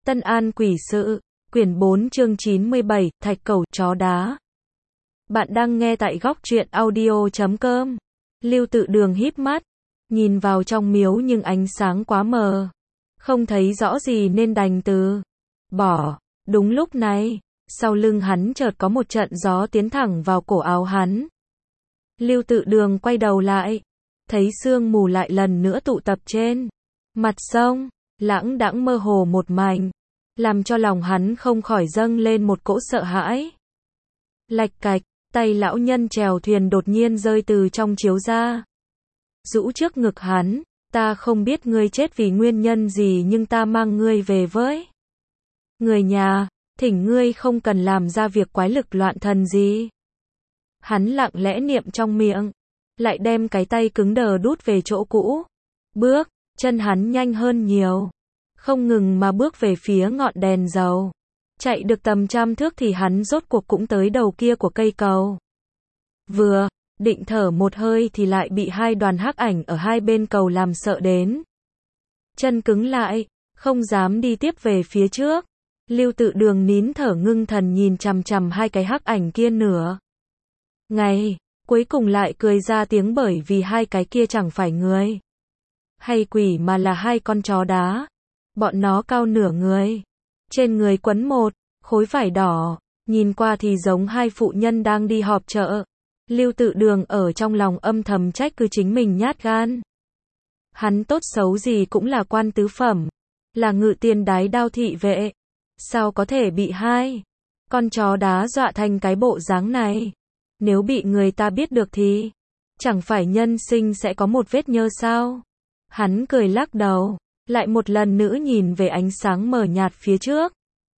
Tân An Quỷ Sự, quyển 4 chương 97, Thạch Cẩu Chó Đá. Bạn đang nghe tại góc truyện audio.com. Lưu Tự Đường híp mắt, nhìn vào trong miếu nhưng ánh sáng quá mờ, không thấy rõ gì nên đành từ bỏ. Đúng lúc này, sau lưng hắn chợt có một trận gió tiến thẳng vào cổ áo hắn. Lưu Tự Đường quay đầu lại, thấy sương mù lại lần nữa tụ tập trên mặt sông, lãng đãng mơ hồ một mảnh, làm cho lòng hắn không khỏi dâng lên một cỗ sợ hãi. Lạch cạch, tay lão nhân chèo thuyền đột nhiên rơi từ trong chiếu ra, rũ trước ngực hắn. Ta không biết ngươi chết vì nguyên nhân gì nhưng ta mang ngươi về với người nhà, thỉnh ngươi không cần làm ra việc quái lực loạn thần gì. Hắn lặng lẽ niệm trong miệng, lại đem cái tay cứng đờ đút về chỗ cũ. Bước chân hắn nhanh hơn nhiều, không ngừng mà bước về phía ngọn đèn dầu. Chạy được tầm 100 thước thì hắn rốt cuộc cũng tới đầu kia của cây cầu. Vừa định thở một hơi thì lại bị hai đoàn hắc ảnh ở hai bên cầu làm sợ đến chân cứng lại, không dám đi tiếp về phía trước. Lưu Tự Đường nín thở ngưng thần nhìn chằm chằm hai cái hắc ảnh kia nửa ngày, cuối cùng lại cười ra tiếng bởi vì hai cái kia chẳng phải người hay quỷ mà là hai con chó đá. Bọn nó cao nửa người, trên người quấn một khối vải đỏ, nhìn qua thì giống hai phụ nhân đang đi họp chợ. Lưu Tự Đường ở trong lòng âm thầm trách cứ chính mình nhát gan. Hắn tốt xấu gì cũng là quan tứ phẩm, là ngự tiền đái đao thị vệ, sao có thể bị hai con chó đá dọa thành cái bộ dáng này? Nếu bị người ta biết được thì chẳng phải nhân sinh sẽ có một vết nhơ sao? Hắn cười lắc đầu, lại một lần nữa nhìn về ánh sáng mờ nhạt phía trước.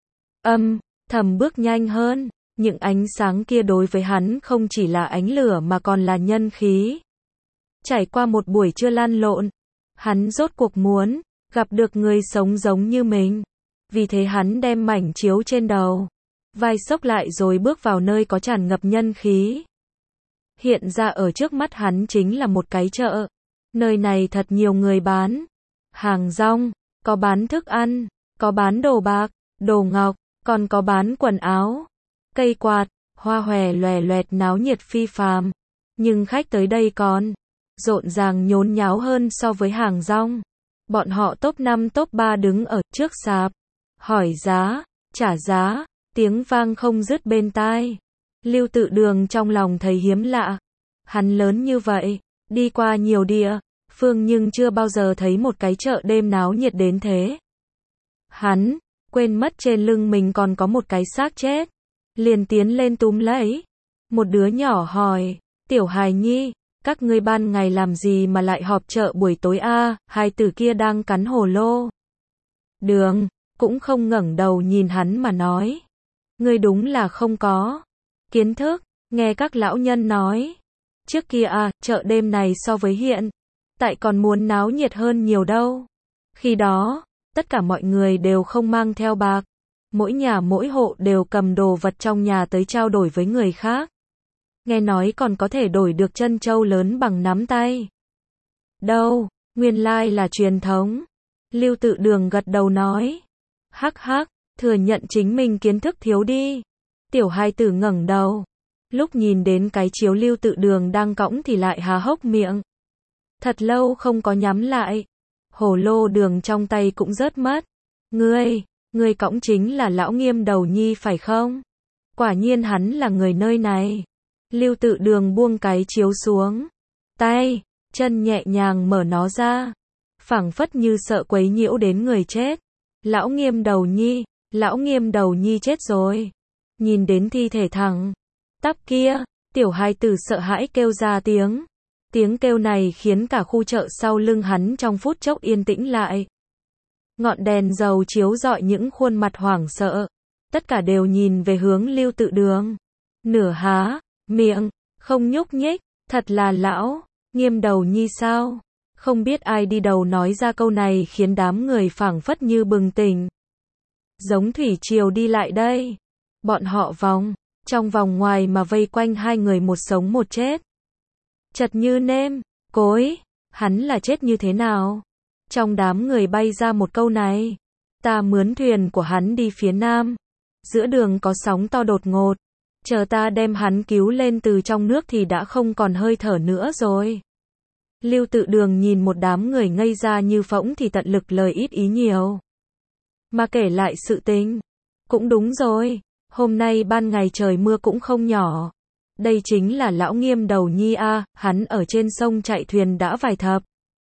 Thầm bước nhanh hơn, những ánh sáng kia đối với hắn không chỉ là ánh lửa mà còn là nhân khí. Trải qua một buổi trưa lăn lộn, hắn rốt cuộc muốn gặp được người sống giống như mình. Vì thế hắn đem mảnh chiếu trên đầu vai xốc lại rồi bước vào nơi có tràn ngập nhân khí. Hiện ra ở trước mắt hắn chính là một cái chợ. Nơi này thật nhiều người bán hàng rong, có bán thức ăn, có bán đồ bạc, đồ ngọc, còn có bán quần áo, cây quạt, hoa hòe lòe loẹt náo nhiệt phi phàm. Nhưng khách tới đây còn rộn ràng nhốn nháo hơn so với hàng rong. Bọn họ top 5 top 3 đứng ở trước sạp, hỏi giá, trả giá, tiếng vang không dứt bên tai. Lưu Tự Đường trong lòng thấy hiếm lạ. Hắn lớn như vậy, đi qua nhiều địa phương nhưng chưa bao giờ thấy một cái chợ đêm náo nhiệt đến thế. Hắn quên mất trên lưng mình còn có một cái xác chết, liền tiến lên túm lấy. Một đứa nhỏ hỏi, tiểu hài nhi, các ngươi ban ngày làm gì mà lại họp chợ buổi tối a? Hai tử kia đang cắn hồ lô. Đường cũng không ngẩng đầu nhìn hắn mà nói, ngươi đúng là không có kiến thức. Nghe các lão nhân nói, trước kia chợ đêm này so với hiện tại còn muốn náo nhiệt hơn nhiều đâu. Khi đó, tất cả mọi người đều không mang theo bạc, mỗi nhà mỗi hộ đều cầm đồ vật trong nhà tới trao đổi với người khác. Nghe nói còn có thể đổi được trân châu lớn bằng nắm tay. Đâu, nguyên lai là truyền thống. Lưu Tự Đường gật đầu nói, hắc hắc, thừa nhận chính mình kiến thức thiếu đi. Tiểu hai tử ngẩng đầu, lúc nhìn đến cái chiếu Lưu Tự Đường đang cõng thì lại há hốc miệng. Thật lâu không có nhắm lại. Hồ lô đường trong tay cũng rớt mất. Ngươi cõng chính là lão Nghiêm Đầu Nhi phải không? Quả nhiên hắn là người nơi này. Lưu Tự Đường buông cái chiếu xuống, tay chân nhẹ nhàng mở nó ra, phảng phất như sợ quấy nhiễu đến người chết. Lão Nghiêm Đầu Nhi chết rồi. Nhìn đến thi thể thằng tắp kia, tiểu hai tử sợ hãi kêu ra tiếng. Tiếng kêu này khiến cả khu chợ sau lưng hắn trong phút chốc yên tĩnh lại. Ngọn đèn dầu chiếu rọi những khuôn mặt hoảng sợ. Tất cả đều nhìn về hướng Lưu Tự Đường. Nửa há miệng, không nhúc nhích. Thật là lão Nghiêm Đầu Nhi sao? Không biết ai đi đầu nói ra câu này khiến đám người phảng phất như bừng tỉnh. Giống thủy triều đi lại đây. Bọn họ trong vòng ngoài mà vây quanh hai người một sống một chết. Chật như nêm cối, hắn là chết như thế nào? Trong đám người bay ra một câu này. Ta mướn thuyền của hắn đi phía nam. Giữa đường có sóng to đột ngột. Chờ ta đem hắn cứu lên từ trong nước thì đã không còn hơi thở nữa rồi. Lưu Tự Đường nhìn một đám người ngây ra như phỗng thì tận lực lời ít ý nhiều. Mà kể lại sự tình. Cũng đúng rồi. Hôm nay ban ngày trời mưa cũng không nhỏ. Đây chính là lão Nghiêm Đầu Nhi a, hắn ở trên sông chạy thuyền đã vài thập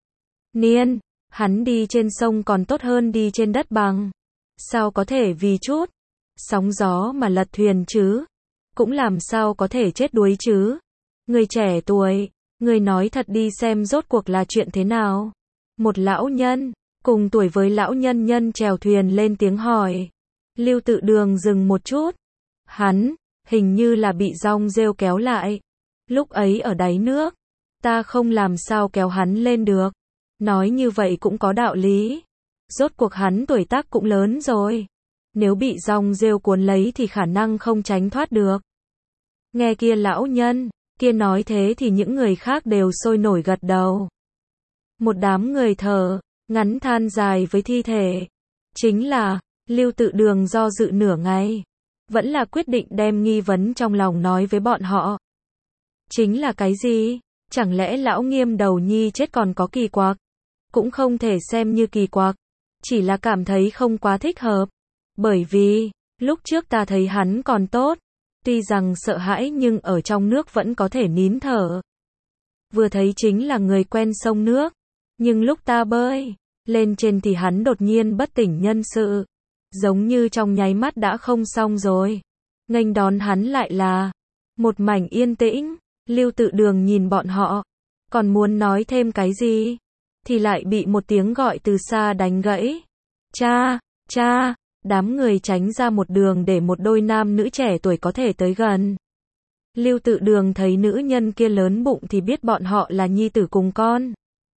niên. Hắn đi trên sông còn tốt hơn đi trên đất bằng. Sao có thể vì chút sóng gió mà lật thuyền chứ? Cũng làm sao có thể chết đuối chứ? Người trẻ tuổi, người nói thật đi xem rốt cuộc là chuyện thế nào? Một lão nhân, cùng tuổi với lão nhân nhân chèo thuyền lên tiếng hỏi. Lưu Tự Đường dừng một chút. Hắn, hình như là bị dong rêu kéo lại. Lúc ấy ở đáy nước, ta không làm sao kéo hắn lên được. Nói như vậy cũng có đạo lý. Rốt cuộc hắn tuổi tác cũng lớn rồi. Nếu bị dong rêu cuốn lấy thì khả năng không tránh thoát được. Nghe kia lão nhân, kia nói thế thì những người khác đều sôi nổi gật đầu. Một đám người thở, ngắn than dài với thi thể. Chính là, Lưu Tự Đường do dự nửa ngày. Vẫn là quyết định đem nghi vấn trong lòng nói với bọn họ. Chính là cái gì? Chẳng lẽ lão Nghiêm Đầu Nhi chết còn có kỳ quặc? Cũng không thể xem như kỳ quặc. Chỉ là cảm thấy không quá thích hợp. Bởi vì, lúc trước ta thấy hắn còn tốt. Tuy rằng sợ hãi nhưng ở trong nước vẫn có thể nín thở. Vừa thấy chính là người quen sông nước. Nhưng lúc ta bơi lên trên thì hắn đột nhiên bất tỉnh nhân sự. Giống như trong nháy mắt đã không xong rồi. Nghênh đón hắn lại là một mảnh yên tĩnh. Lưu Tự Đường nhìn bọn họ. Còn muốn nói thêm cái gì? Thì lại bị một tiếng gọi từ xa đánh gãy. Cha, cha. Đám người tránh ra một đường để một đôi nam nữ trẻ tuổi có thể tới gần. Lưu Tự Đường thấy nữ nhân kia lớn bụng thì biết bọn họ là nhi tử cùng con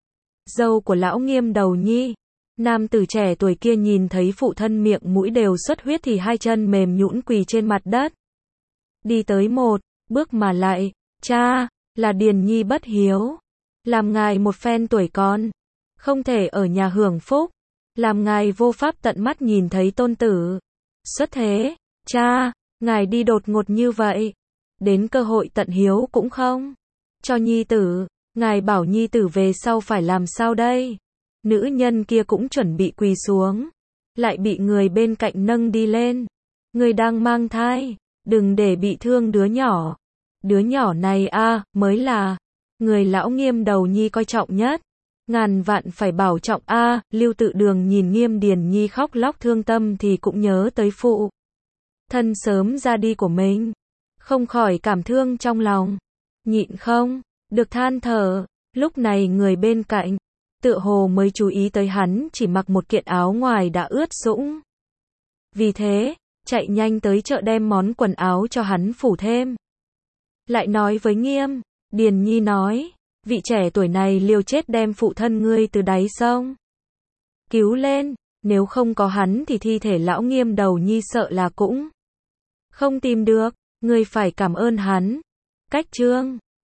dâu của lão Nghiêm Đầu Nhi. Nam tử trẻ tuổi kia nhìn thấy phụ thân miệng mũi đều xuất huyết thì hai chân mềm nhũn quỳ trên mặt đất. Đi tới một bước mà lại, cha, là Điền Nhi bất hiếu. Làm ngài một phen tuổi con, không thể ở nhà hưởng phúc. Làm ngài vô pháp tận mắt nhìn thấy tôn tử xuất thế. Cha, ngài đi đột ngột như vậy. Đến cơ hội tận hiếu cũng không cho nhi tử. Ngài bảo nhi tử về sau phải làm sao đây? Nữ nhân kia cũng chuẩn bị quỳ xuống. Lại bị người bên cạnh nâng đi lên. Người đang mang thai. Đừng để bị thương đứa nhỏ. Đứa nhỏ này mới là người lão Nghiêm Đầu Nhi coi trọng nhất. Ngàn vạn phải bảo trọng Lưu Tự Đường nhìn Nghiêm Điền Nhi khóc lóc thương tâm thì cũng nhớ tới phụ thân sớm ra đi của mình. Không khỏi cảm thương trong lòng. Nhịn không được than thở. Lúc này người bên cạnh tựa hồ mới chú ý tới hắn chỉ mặc một kiện áo ngoài đã ướt sũng. Vì thế, chạy nhanh tới chợ đem món quần áo cho hắn phủ thêm. Lại nói với Nghiêm Điền Nhi nói, vị trẻ tuổi này liều chết đem phụ thân ngươi từ đáy sông cứu lên, nếu không có hắn thì thi thể lão Nghiêm Đầu Nhi sợ là cũng không tìm được, ngươi phải cảm ơn hắn. Cách chương